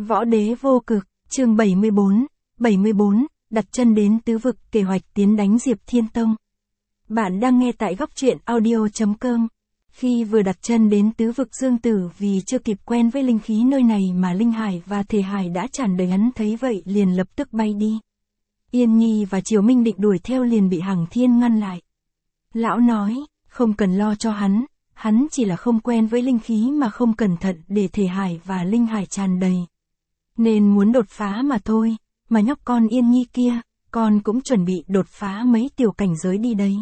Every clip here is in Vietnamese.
Võ đế vô cực, chương 74, đặt chân đến tứ vực, kế hoạch tiến đánh Diệp Thiên Tông. Bạn đang nghe tại góc truyện audio.com. Khi vừa đặt chân đến tứ vực Dương Tử, vì chưa kịp quen với linh khí nơi này mà linh hải và thể hải đã tràn đầy, hắn thấy vậy liền lập tức bay đi. Yên Nhi và Triều Minh định đuổi theo liền bị Hằng Thiên ngăn lại. Lão nói, không cần lo cho hắn chỉ là không quen với linh khí mà không cẩn thận để thể hải và linh hải tràn đầy. Nên muốn đột phá mà thôi, mà nhóc con Yên Nhi kia, con cũng chuẩn bị đột phá mấy tiểu cảnh giới đi đấy.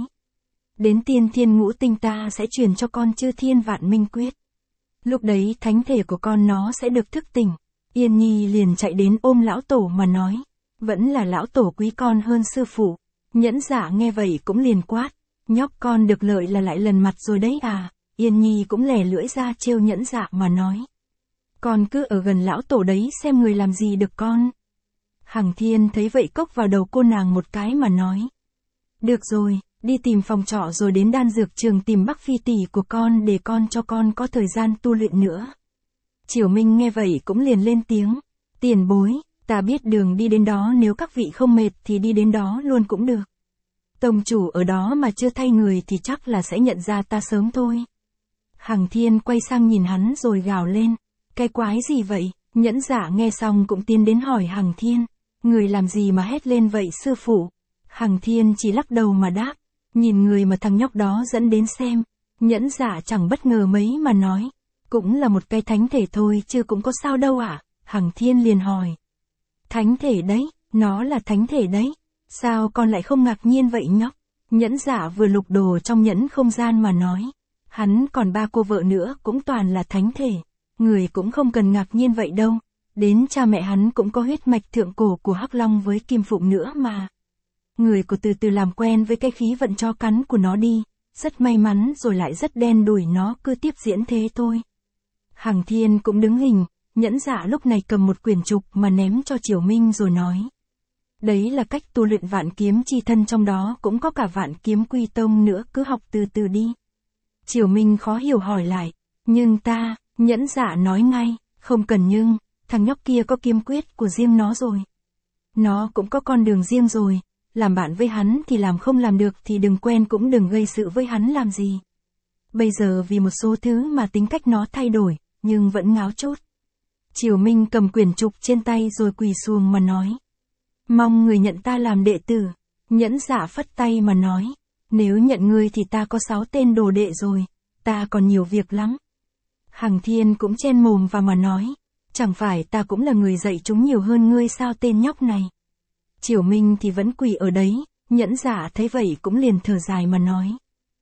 Đến tiên thiên ngũ tinh ta sẽ truyền cho con Chư Thiên Vạn Minh Quyết. Lúc đấy thánh thể của con nó sẽ được thức tỉnh. Yên Nhi liền chạy đến ôm lão tổ mà nói, vẫn là lão tổ quý con hơn sư phụ. Nhẫn Dạ nghe vậy cũng liền quát, nhóc con được lợi là lại lần mặt rồi đấy à. Yên Nhi cũng lè lưỡi ra trêu Nhẫn Dạ mà nói, con cứ ở gần lão tổ đấy xem người làm gì được con. Hằng Thiên thấy vậy cốc vào đầu cô nàng một cái mà nói, được rồi, đi tìm phòng trọ rồi đến đan dược trường tìm Bắc Phi tỷ của con để con cho con có thời gian tu luyện nữa. Triều Minh nghe vậy cũng liền lên tiếng, tiền bối, ta biết đường đi đến đó, nếu các vị không mệt thì đi đến đó luôn cũng được. Tông chủ ở đó mà chưa thay người thì chắc là sẽ nhận ra ta sớm thôi. Hằng Thiên quay sang nhìn hắn rồi gào lên, cái quái gì vậy? Nhẫn Dạ nghe xong cũng tiến đến hỏi Hằng Thiên, người làm gì mà hét lên vậy sư phụ? Hằng Thiên chỉ lắc đầu mà đáp, nhìn người mà thằng nhóc đó dẫn đến xem. Nhẫn Dạ chẳng bất ngờ mấy mà nói, cũng là một cái thánh thể thôi chứ cũng có sao đâu ạ. Hằng Thiên liền hỏi, thánh thể đấy, nó là thánh thể đấy, sao con lại không ngạc nhiên vậy nhóc? Nhẫn Dạ vừa lục đồ trong nhẫn không gian mà nói, hắn còn 3 cô vợ nữa cũng toàn là thánh thể, người cũng không cần ngạc nhiên vậy đâu, đến cha mẹ hắn cũng có huyết mạch thượng cổ của Hắc Long với Kim Phụng nữa mà. Người của từ từ làm quen với cái khí vận cho cắn của nó đi, rất may mắn rồi lại rất đen đủi, nó cứ tiếp diễn thế thôi. Hằng Thiên cũng đứng hình, Nhẫn Dạ lúc này cầm một quyển trục mà ném cho Triều Minh rồi nói, đấy là cách tu luyện vạn kiếm chi thân, trong đó cũng có cả vạn kiếm quy tông nữa, cứ học từ từ đi. Triều Minh khó hiểu hỏi lại, nhưng ta, Nhẫn Dạ nói ngay, không cần nhưng, thằng nhóc kia có kiếm quyết của riêng nó rồi. Nó cũng có con đường riêng rồi, làm bạn với hắn thì làm, không làm được thì đừng quen cũng đừng gây sự với hắn làm gì. Bây giờ vì một số thứ mà tính cách nó thay đổi, nhưng vẫn ngáo chốt. Triều Minh cầm quyển trục trên tay rồi quỳ xuống mà nói, mong người nhận ta làm đệ tử. Nhẫn Dạ phất tay mà nói, nếu nhận ngươi thì ta có 6 tên đồ đệ rồi, ta còn nhiều việc lắm. Hằng Thiên cũng chen mồm vào mà nói, chẳng phải ta cũng là người dạy chúng nhiều hơn ngươi sao tên nhóc này. Triều Minh thì vẫn quỳ ở đấy, Nhẫn Dạ thấy vậy cũng liền thở dài mà nói,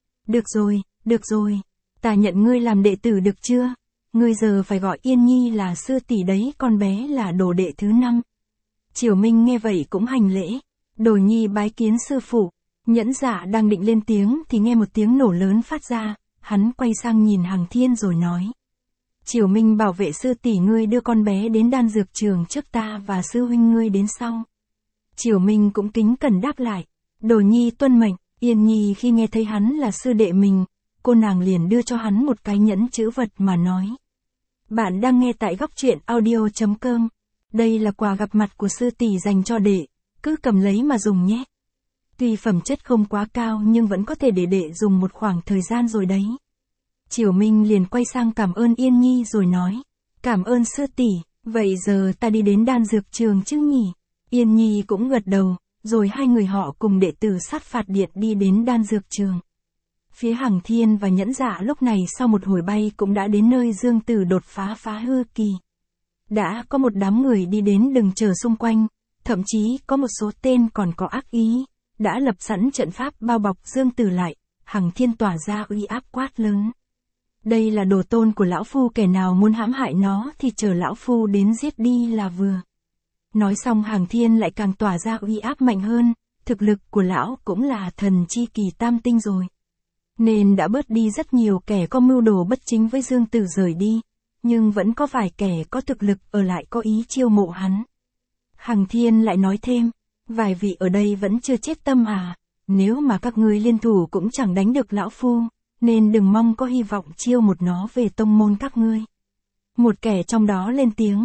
được rồi, ta nhận ngươi làm đệ tử được chưa? Ngươi giờ phải gọi Yên Nhi là sư tỷ đấy, con bé là đồ đệ thứ 5. Triều Minh nghe vậy cũng hành lễ, đồ nhi bái kiến sư phụ. Nhẫn Dạ đang định lên tiếng thì nghe một tiếng nổ lớn phát ra, hắn quay sang nhìn Hằng Thiên rồi nói, Triều Minh bảo vệ sư tỷ ngươi đưa con bé đến đan dược trường trước, ta và sư huynh ngươi đến sau. Triều Minh cũng kính cẩn đáp lại, đồ nhi tuân mệnh. Yên Nhi khi nghe thấy hắn là sư đệ mình, cô nàng liền đưa cho hắn một cái nhẫn chữ vật mà nói, bạn đang nghe tại góc truyện audio.com, đây là quà gặp mặt của sư tỷ dành cho đệ, cứ cầm lấy mà dùng nhé. Tuy phẩm chất không quá cao nhưng vẫn có thể để đệ dùng một khoảng thời gian rồi đấy. Triều Minh liền quay sang cảm ơn Yên Nhi rồi nói, cảm ơn sư tỷ, vậy giờ ta đi đến đan dược trường chứ nhỉ? Yên Nhi cũng gật đầu, rồi hai người họ cùng đệ tử Sát Phạt Điện đi đến đan dược trường. Phía Hằng Thiên và Nhẫn Dạ lúc này sau một hồi bay cũng đã đến nơi Dương Tử đột phá phá hư kỳ. Đã có một đám người đi đến đừng chờ xung quanh, thậm chí có một số tên còn có ác ý, đã lập sẵn trận pháp bao bọc Dương Tử lại. Hằng Thiên tỏa ra uy áp quát lớn, đây là đồ tôn của lão phu, kẻ nào muốn hãm hại nó thì chờ lão phu đến giết đi là vừa. Nói xong Hằng Thiên lại càng tỏa ra uy áp mạnh hơn, thực lực của lão cũng là thần chi kỳ tam tinh rồi, nên đã bớt đi rất nhiều kẻ có mưu đồ bất chính với Dương Tử rời đi, nhưng vẫn có vài kẻ có thực lực ở lại có ý chiêu mộ hắn. Hằng Thiên lại nói thêm, vài vị ở đây vẫn chưa chết tâm à, nếu mà các ngươi liên thủ cũng chẳng đánh được lão phu, nên đừng mong có hy vọng chiêu một nó về tông môn các ngươi. Một kẻ trong đó lên tiếng,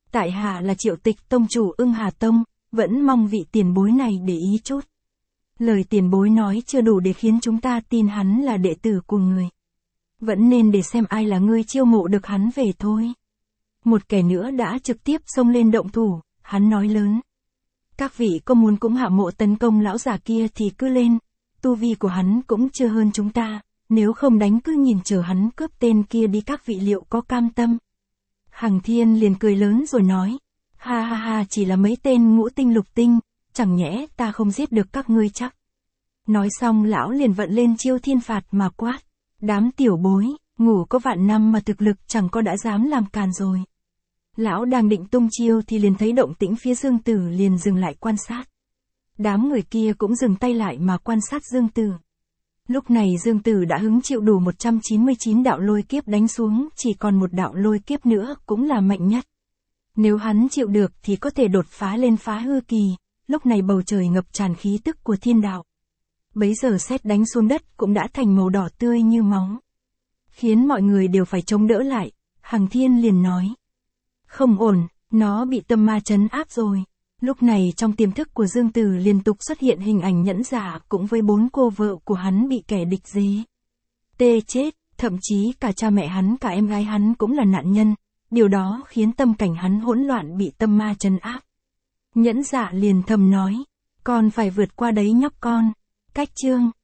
Tại hạ là Triệu Tịch tông chủ Ưng Hà Tông, vẫn mong vị tiền bối này để ý chút. Lời tiền bối nói chưa đủ để khiến chúng ta tin hắn là đệ tử của người. Vẫn nên để xem ai là người chiêu mộ được hắn về thôi. Một kẻ nữa đã trực tiếp xông lên động thủ, hắn nói lớn. Các vị có muốn cũng hạ mộ tấn công lão già kia thì cứ lên, tu vi của hắn cũng chưa hơn chúng ta, nếu không đánh cứ nhìn chờ hắn cướp tên kia đi, các vị liệu có cam tâm. Hằng Thiên liền cười lớn rồi nói, ha ha ha, chỉ là mấy tên ngũ tinh lục tinh, chẳng nhẽ ta không giết được các ngươi chắc. Nói xong lão liền vận lên chiêu thiên phạt mà quát, đám tiểu bối, ngủ có vạn năm mà thực lực chẳng có đã dám làm càn rồi. Lão đang định tung chiêu thì liền thấy động tĩnh phía Dương Tử, liền dừng lại quan sát. Đám người kia cũng dừng tay lại mà quan sát Dương Tử. Lúc này Dương Tử đã hứng chịu đủ 199 đạo lôi kiếp đánh xuống, chỉ còn một đạo lôi kiếp nữa cũng là mạnh nhất. Nếu hắn chịu được thì có thể đột phá lên phá hư kỳ, lúc này bầu trời ngập tràn khí tức của thiên đạo. Bấy giờ sét đánh xuống đất cũng đã thành màu đỏ tươi như máu, khiến mọi người đều phải chống đỡ lại. Hằng Thiên liền nói, không ổn, nó bị tâm ma trấn áp rồi. Lúc này trong tiềm thức của Dương Tử liên tục xuất hiện hình ảnh Nhẫn Giả cũng với 4 cô vợ của hắn bị kẻ địch dế tê chết, thậm chí cả cha mẹ hắn cả em gái hắn cũng là nạn nhân. Điều đó khiến tâm cảnh hắn hỗn loạn, bị tâm ma trấn áp. Nhẫn Giả liền thầm nói, con phải vượt qua đấy nhóc con. Cách chương